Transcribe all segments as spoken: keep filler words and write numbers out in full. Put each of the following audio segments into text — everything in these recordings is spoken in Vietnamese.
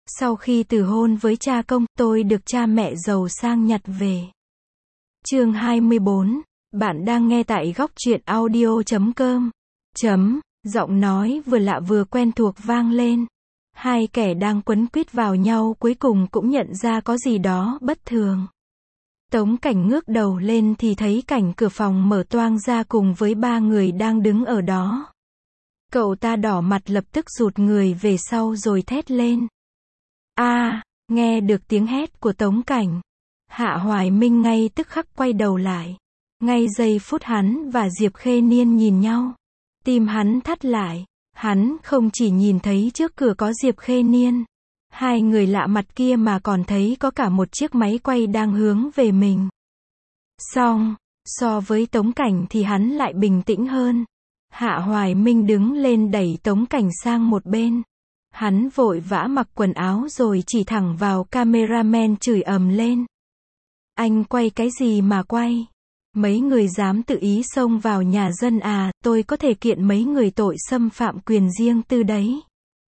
Sau khi từ hôn với cha công, tôi được cha mẹ giàu sang nhặt về. Chương hai mươi bốn. Bạn đang nghe tại góc truyện audio chấm com. Chấm, giọng nói vừa lạ vừa quen thuộc vang lên. Hai kẻ đang quấn quýt vào nhau cuối cùng cũng nhận ra có gì đó bất thường. Tống Cảnh ngước đầu lên thì thấy cảnh cửa phòng mở toang ra cùng với ba người đang đứng ở đó. Cậu ta đỏ mặt lập tức rụt người về sau rồi thét lên. A, à, nghe được tiếng hét của Tống Cảnh. Hạ Hoài Minh ngay tức khắc quay đầu lại. Ngay giây phút hắn và Diệp Khê Niên nhìn nhau, tim hắn thắt lại. Hắn không chỉ nhìn thấy trước cửa có Diệp Khê Niên, hai người lạ mặt kia mà còn thấy có cả một chiếc máy quay đang hướng về mình. Song, so với Tống Cảnh thì hắn lại bình tĩnh hơn. Hạ Hoài Minh đứng lên đẩy Tống Cảnh sang một bên. Hắn vội vã mặc quần áo rồi chỉ thẳng vào cameraman chửi ầm lên. Anh quay cái gì mà quay? Mấy người dám tự ý xông vào nhà dân à, tôi có thể kiện mấy người tội xâm phạm quyền riêng tư đấy.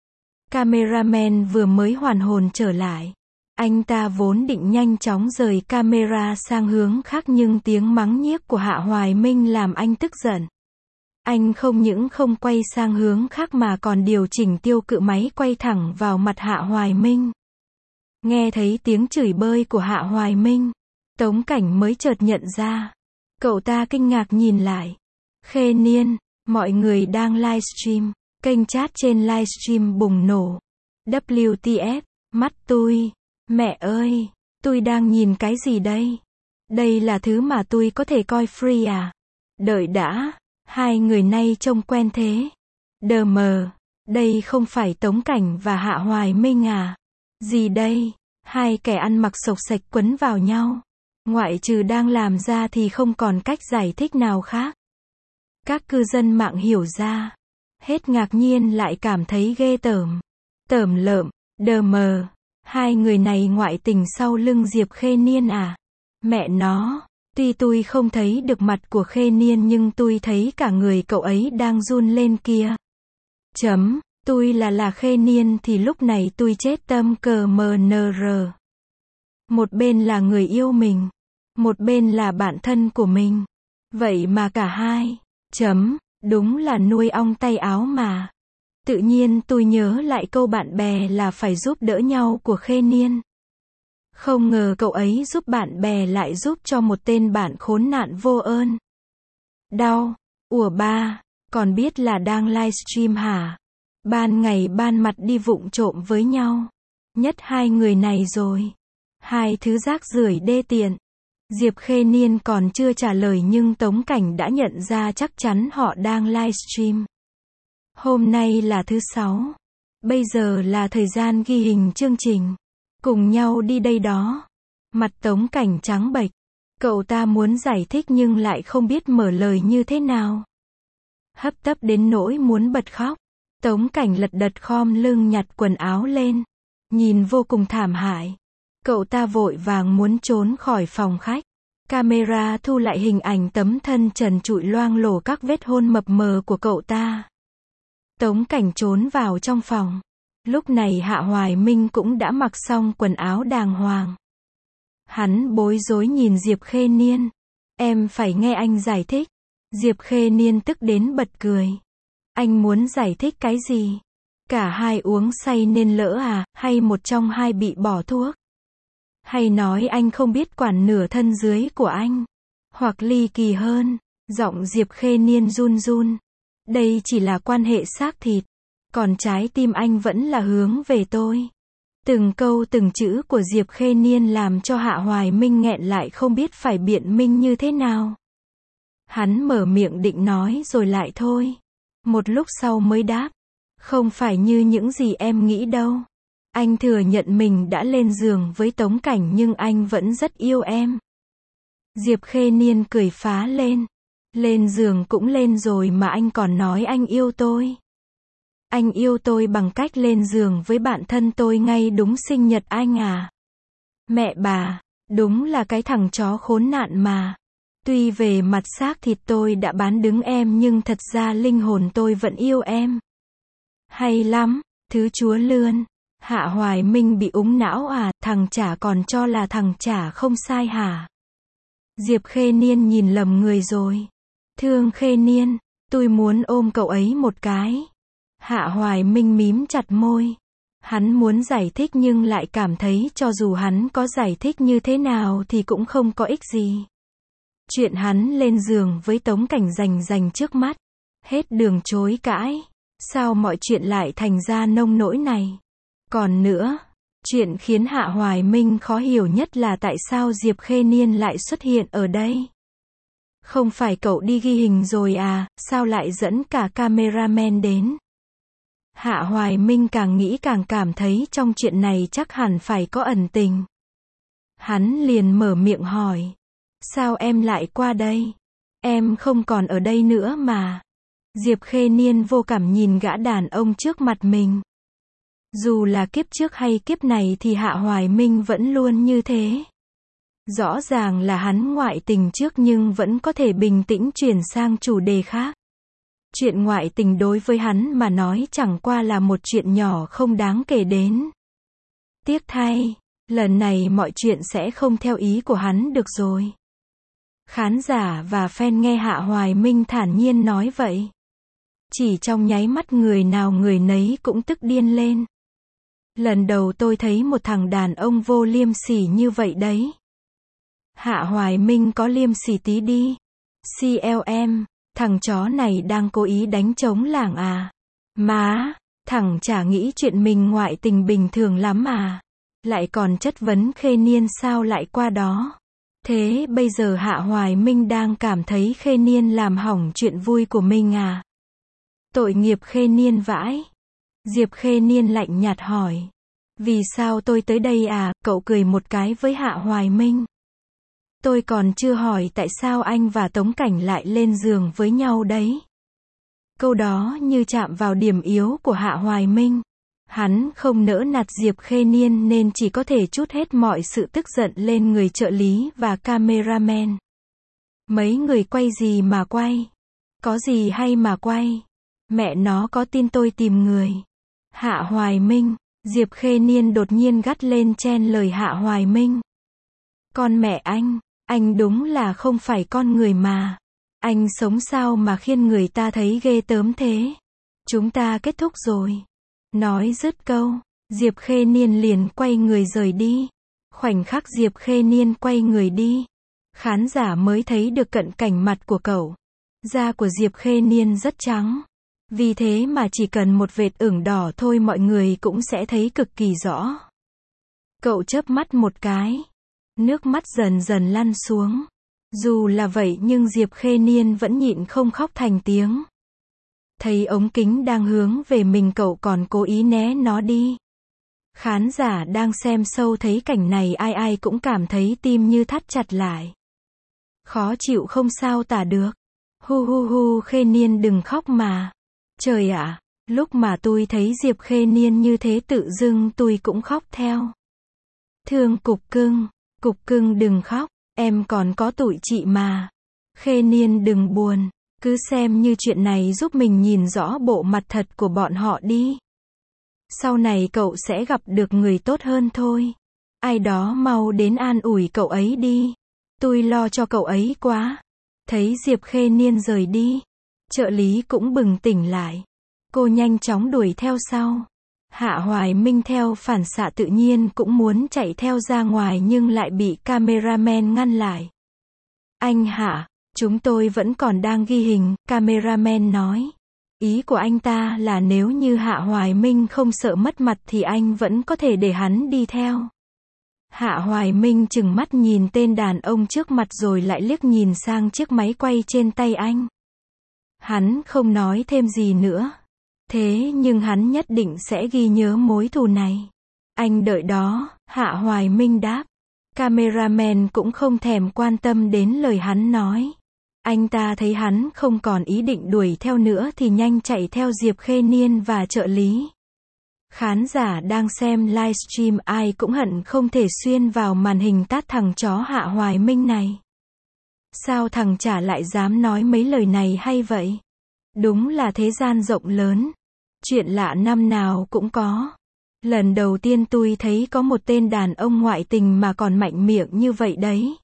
Cameraman vừa mới hoàn hồn trở lại. Anh ta vốn định nhanh chóng rời camera sang hướng khác nhưng tiếng mắng nhiếc của Hạ Hoài Minh làm anh tức giận. Anh không những không quay sang hướng khác mà còn điều chỉnh tiêu cự máy quay thẳng vào mặt Hạ Hoài Minh. Nghe thấy tiếng chửi bới của Hạ Hoài Minh, Tống Cảnh mới chợt nhận ra. Cậu ta kinh ngạc nhìn lại. Khê Niên, mọi người đang livestream, kênh chat trên livestream bùng nổ. vê kép tê ép, mắt tôi, mẹ ơi, tôi đang nhìn cái gì đây? Đây là thứ mà tôi có thể coi free à? Đợi đã, hai người này trông quen thế. Đờ mờ, đây không phải Tống Cảnh và Hạ Hoài Minh à? Gì đây? Hai kẻ ăn mặc xộc xệch quấn vào nhau. Ngoại trừ đang làm ra thì không còn cách giải thích nào khác. Các cư dân mạng hiểu ra. Hết ngạc nhiên lại cảm thấy ghê tởm. Tởm lợm, đờ mờ. Hai người này ngoại tình sau lưng Diệp Khê Niên à? Mẹ nó, tuy tôi không thấy được mặt của Khê Niên nhưng tôi thấy cả người cậu ấy đang run lên kia. Chấm, tôi là là Khê Niên thì lúc này tôi chết tâm cờ mờ nờ rờ. Một bên là người yêu mình, một bên là bạn thân của mình. Vậy mà cả hai, chấm, đúng là nuôi ong tay áo mà. Tự nhiên tôi nhớ lại câu bạn bè là phải giúp đỡ nhau của Khê Niên. Không ngờ cậu ấy giúp bạn bè lại giúp cho một tên bạn khốn nạn vô ơn. Đau, ủa ba, còn biết là đang livestream hả? Ban ngày ban mặt đi vụng trộm với nhau. Nhất hai người này rồi. Hai thứ rác rưởi đê tiện. Diệp Khê Niên còn chưa trả lời nhưng Tống Cảnh đã nhận ra chắc chắn họ đang livestream. Hôm nay là thứ sáu. Bây giờ là thời gian ghi hình chương trình. Cùng nhau đi đây đó. Mặt Tống Cảnh trắng bệch. Cậu ta muốn giải thích nhưng lại không biết mở lời như thế nào. Hấp tấp đến nỗi muốn bật khóc. Tống Cảnh lật đật khom lưng nhặt quần áo lên. Nhìn vô cùng thảm hại. Cậu ta vội vàng muốn trốn khỏi phòng khách. Camera thu lại hình ảnh tấm thân trần trụi loang lổ các vết hôn mập mờ của cậu ta. Tống Cảnh trốn vào trong phòng. Lúc này Hạ Hoài Minh cũng đã mặc xong quần áo đàng hoàng. Hắn bối rối nhìn Diệp Khê Niên. Em phải nghe anh giải thích. Diệp Khê Niên tức đến bật cười. Anh muốn giải thích cái gì? Cả hai uống say nên lỡ à, hay một trong hai bị bỏ thuốc? Hay nói anh không biết quản nửa thân dưới của anh? Hoặc ly kỳ hơn, giọng Diệp Khê Niên run run. Đây chỉ là quan hệ xác thịt. Còn trái tim anh vẫn là hướng về tôi. Từng câu từng chữ của Diệp Khê Niên làm cho Hạ Hoài Minh nghẹn lại không biết phải biện minh như thế nào. Hắn mở miệng định nói rồi lại thôi. Một lúc sau mới đáp. Không phải như những gì em nghĩ đâu. Anh thừa nhận mình đã lên giường với Tống Cảnh nhưng anh vẫn rất yêu em. Diệp Khê Niên cười phá lên. Lên giường cũng lên rồi mà anh còn nói anh yêu tôi. Anh yêu tôi bằng cách lên giường với bạn thân tôi ngay đúng sinh nhật anh à? Mẹ bà, đúng là cái thằng chó khốn nạn mà. Tuy về mặt xác thịt tôi đã bán đứng em nhưng thật ra linh hồn tôi vẫn yêu em. Hay lắm, thứ chúa lươn. Hạ Hoài Minh bị úng não à, thằng chả còn cho là thằng chả không sai hả? Diệp Khê Niên nhìn lầm người rồi. Thương Khê Niên, tôi muốn ôm cậu ấy một cái. Hạ Hoài Minh mím chặt môi. Hắn muốn giải thích nhưng lại cảm thấy cho dù hắn có giải thích như thế nào thì cũng không có ích gì. Chuyện hắn lên giường với Tống Cảnh rành rành trước mắt. Hết đường chối cãi. Sao mọi chuyện lại thành ra nông nỗi này? Còn nữa, chuyện khiến Hạ Hoài Minh khó hiểu nhất là tại sao Diệp Khê Niên lại xuất hiện ở đây. Không phải cậu đi ghi hình rồi à, sao lại dẫn cả cameraman đến? Hạ Hoài Minh càng nghĩ càng cảm thấy trong chuyện này chắc hẳn phải có ẩn tình. Hắn liền mở miệng hỏi. Sao em lại qua đây? Em không còn ở đây nữa mà. Diệp Khê Niên vô cảm nhìn gã đàn ông trước mặt mình. Dù là kiếp trước hay kiếp này thì Hạ Hoài Minh vẫn luôn như thế. Rõ ràng là hắn ngoại tình trước nhưng vẫn có thể bình tĩnh chuyển sang chủ đề khác. Chuyện ngoại tình đối với hắn mà nói chẳng qua là một chuyện nhỏ không đáng kể đến. Tiếc thay, lần này mọi chuyện sẽ không theo ý của hắn được rồi. Khán giả và fan nghe Hạ Hoài Minh thản nhiên nói vậy. Chỉ trong nháy mắt người nào người nấy cũng tức điên lên. Lần đầu tôi thấy một thằng đàn ông vô liêm sỉ như vậy đấy. Hạ Hoài Minh có liêm sỉ tí đi. xê lờ em, thằng chó này đang cố ý đánh trống lảng à? Má, thằng chả nghĩ chuyện mình ngoại tình bình thường lắm à? Lại còn chất vấn Khê Niên sao lại qua đó? Thế bây giờ Hạ Hoài Minh đang cảm thấy Khê Niên làm hỏng chuyện vui của mình à? Tội nghiệp Khê Niên vãi. Diệp Khê Niên lạnh nhạt hỏi. Vì sao tôi tới đây à? Cậu cười một cái với Hạ Hoài Minh. Tôi còn chưa hỏi tại sao anh và Tống Cảnh lại lên giường với nhau đấy. Câu đó như chạm vào điểm yếu của Hạ Hoài Minh. Hắn không nỡ nạt Diệp Khê Niên nên chỉ có thể trút hết mọi sự tức giận lên người trợ lý và cameraman. Mấy người quay gì mà quay? Có gì hay mà quay? Mẹ nó có tin tôi tìm người. Hạ Hoài Minh, Diệp Khê Niên đột nhiên gắt lên chen lời Hạ Hoài Minh. Con mẹ anh, anh đúng là không phải con người mà. Anh sống sao mà khiến người ta thấy ghê tởm thế? Chúng ta kết thúc rồi. Nói dứt câu, Diệp Khê Niên liền quay người rời đi. Khoảnh khắc Diệp Khê Niên quay người đi, khán giả mới thấy được cận cảnh mặt của cậu. Da của Diệp Khê Niên rất trắng. Vì thế mà chỉ cần một vệt ửng đỏ thôi mọi người cũng sẽ thấy cực kỳ rõ. Cậu chớp mắt một cái. Nước mắt dần dần lăn xuống. Dù là vậy nhưng Diệp Khê Niên vẫn nhịn không khóc thành tiếng. Thấy ống kính đang hướng về mình cậu còn cố ý né nó đi. Khán giả đang xem show thấy cảnh này ai ai cũng cảm thấy tim như thắt chặt lại. Khó chịu không sao tả được. Hu hu hu Khê Niên đừng khóc mà. Trời ạ, lúc mà tôi thấy Diệp Khê Niên như thế tự dưng tôi cũng khóc theo. Thương Cục Cưng, Cục Cưng đừng khóc, em còn có tụi chị mà. Khê Niên đừng buồn, cứ xem như chuyện này giúp mình nhìn rõ bộ mặt thật của bọn họ đi. Sau này cậu sẽ gặp được người tốt hơn thôi. Ai đó mau đến an ủi cậu ấy đi. Tôi lo cho cậu ấy quá. Thấy Diệp Khê Niên rời đi, trợ lý cũng bừng tỉnh lại. Cô nhanh chóng đuổi theo sau. Hạ Hoài Minh theo phản xạ tự nhiên cũng muốn chạy theo ra ngoài nhưng lại bị cameraman ngăn lại. Anh Hạ, chúng tôi vẫn còn đang ghi hình, cameraman nói. Ý của anh ta là nếu như Hạ Hoài Minh không sợ mất mặt thì anh vẫn có thể để hắn đi theo. Hạ Hoài Minh chừng mắt nhìn tên đàn ông trước mặt rồi lại liếc nhìn sang chiếc máy quay trên tay anh. Hắn không nói thêm gì nữa. Thế nhưng hắn nhất định sẽ ghi nhớ mối thù này. Anh đợi đó, Hạ Hoài Minh đáp. Cameraman cũng không thèm quan tâm đến lời hắn nói. Anh ta thấy hắn không còn ý định đuổi theo nữa thì nhanh chạy theo Diệp Khê Niên và trợ lý. Khán giả đang xem livestream ai cũng hận không thể xuyên vào màn hình tát thằng chó Hạ Hoài Minh này. Sao thằng chả lại dám nói mấy lời này hay vậy? Đúng là thế gian rộng lớn. Chuyện lạ năm nào cũng có. Lần đầu tiên tôi thấy có một tên đàn ông ngoại tình mà còn mạnh miệng như vậy đấy.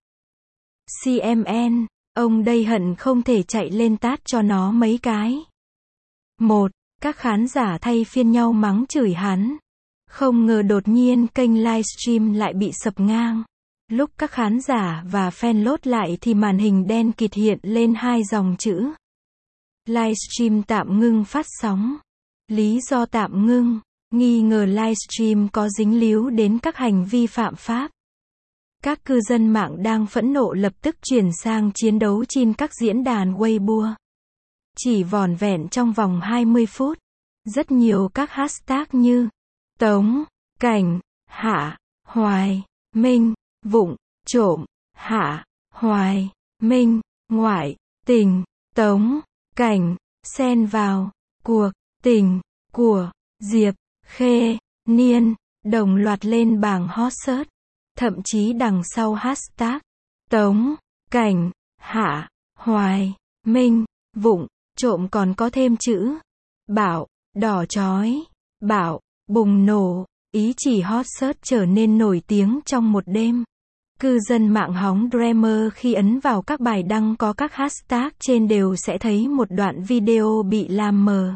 xê em en, ông đây hận không thể chạy lên tát cho nó mấy cái. Một, các khán giả thay phiên nhau mắng chửi hắn. Không ngờ đột nhiên kênh livestream lại bị sập ngang. Lúc các khán giả và fan lốt lại thì màn hình đen kịt hiện lên hai dòng chữ. Livestream tạm ngưng phát sóng. Lý do tạm ngưng, nghi ngờ livestream có dính líu đến các hành vi phạm pháp. Các cư dân mạng đang phẫn nộ lập tức chuyển sang chiến đấu trên các diễn đàn Weibo. Chỉ vỏn vẹn trong vòng hai mươi phút, rất nhiều các hashtag như Tống, Cảnh, Hạ, Hoài, Minh, Vụng, Trộm, Hạ, Hoài, Minh, Ngoại, Tình, Tống, Cảnh, xen vào, cuộc, tình, của, Diệp, Khê, Niên, đồng loạt lên bảng hot search. Thậm chí đằng sau hashtag Tống, Cảnh, Hạ, Hoài, Minh, Vụng, Trộm còn có thêm chữ Bạo, đỏ chói, bạo, bùng nổ, ý chỉ hot search trở nên nổi tiếng trong một đêm. Cư dân mạng hóng Dreamer khi ấn vào các bài đăng có các hashtag trên đều sẽ thấy một đoạn video bị làm mờ.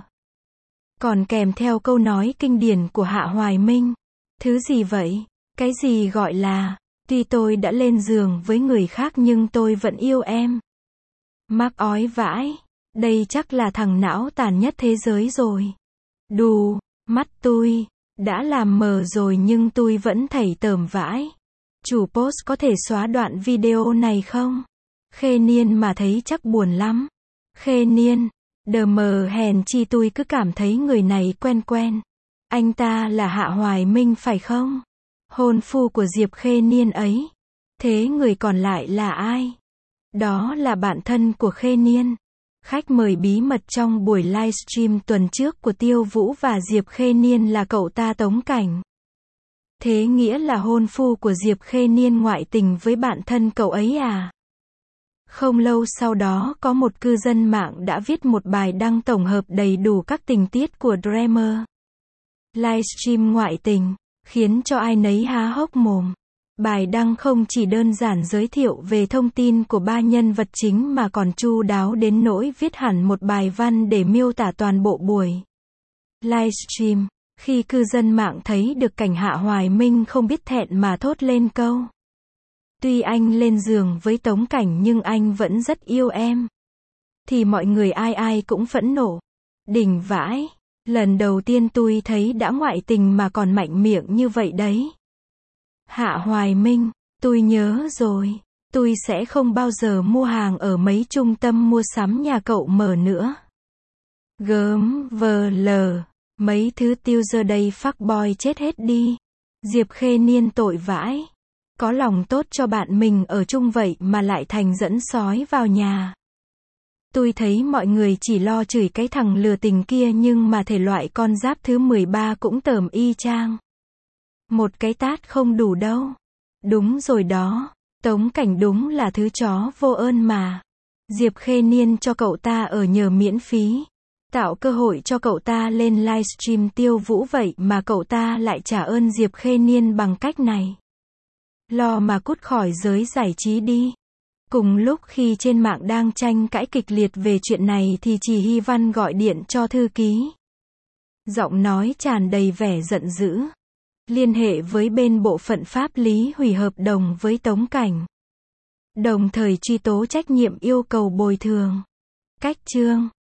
Còn kèm theo câu nói kinh điển của Hạ Hoài Minh. Thứ gì vậy? Cái gì gọi là, tuy tôi đã lên giường với người khác nhưng tôi vẫn yêu em. Mắc ói vãi. Đây chắc là thằng não tàn nhất thế giới rồi. Đù, mắt tôi đã làm mờ rồi nhưng tôi vẫn thảy tởm vãi. Chủ post có thể xóa đoạn video này không? Khê Niên mà thấy chắc buồn lắm. Khê Niên, đờ mờ hèn chi tôi cứ cảm thấy người này quen quen. Anh ta là Hạ Hoài Minh phải không? Hôn phu của Diệp Khê Niên ấy. Thế người còn lại là ai? Đó là bạn thân của Khê Niên. Khách mời bí mật trong buổi livestream tuần trước của Tiêu Vũ và Diệp Khê Niên là cậu ta Tống Cảnh. Thế nghĩa là hôn phu của Diệp Khê Niên ngoại tình với bạn thân cậu ấy à? Không lâu sau đó có một cư dân mạng đã viết một bài đăng tổng hợp đầy đủ các tình tiết của Dreamer. Livestream ngoại tình, khiến cho ai nấy há hốc mồm. Bài đăng không chỉ đơn giản giới thiệu về thông tin của ba nhân vật chính mà còn chu đáo đến nỗi viết hẳn một bài văn để miêu tả toàn bộ buổi livestream. Khi cư dân mạng thấy được cảnh Hạ Hoài Minh không biết thẹn mà thốt lên câu. Tuy anh lên giường với Tống Cảnh nhưng anh vẫn rất yêu em. Thì mọi người ai ai cũng phẫn nộ. Đỉnh vãi. Lần đầu tiên tôi thấy đã ngoại tình mà còn mạnh miệng như vậy đấy. Hạ Hoài Minh, tôi nhớ rồi. Tôi sẽ không bao giờ mua hàng ở mấy trung tâm mua sắm nhà cậu mở nữa. Gớm, vờ lờ. Mấy thứ tiêu giờ đây fuckboy chết hết đi. Diệp Khê Niên tội vãi. Có lòng tốt cho bạn mình ở chung vậy mà lại thành dẫn sói vào nhà. Tôi thấy mọi người chỉ lo chửi cái thằng lừa tình kia nhưng mà thể loại con giáp thứ mười ba cũng tởm y chang. Một cái tát không đủ đâu. Đúng rồi đó. Tống Cảnh đúng là thứ chó vô ơn mà. Diệp Khê Niên cho cậu ta ở nhờ miễn phí. Tạo cơ hội cho cậu ta lên livestream Tiêu Vũ vậy mà cậu ta lại trả ơn Diệp Khê Niên bằng cách này. Lo mà cút khỏi giới giải trí đi. Cùng lúc khi trên mạng đang tranh cãi kịch liệt về chuyện này thì chị Hy Văn gọi điện cho thư ký. Giọng nói tràn đầy vẻ giận dữ. Liên hệ với bên bộ phận pháp lý hủy hợp đồng với Tống Cảnh. Đồng thời truy tố trách nhiệm yêu cầu bồi thường. Cách chương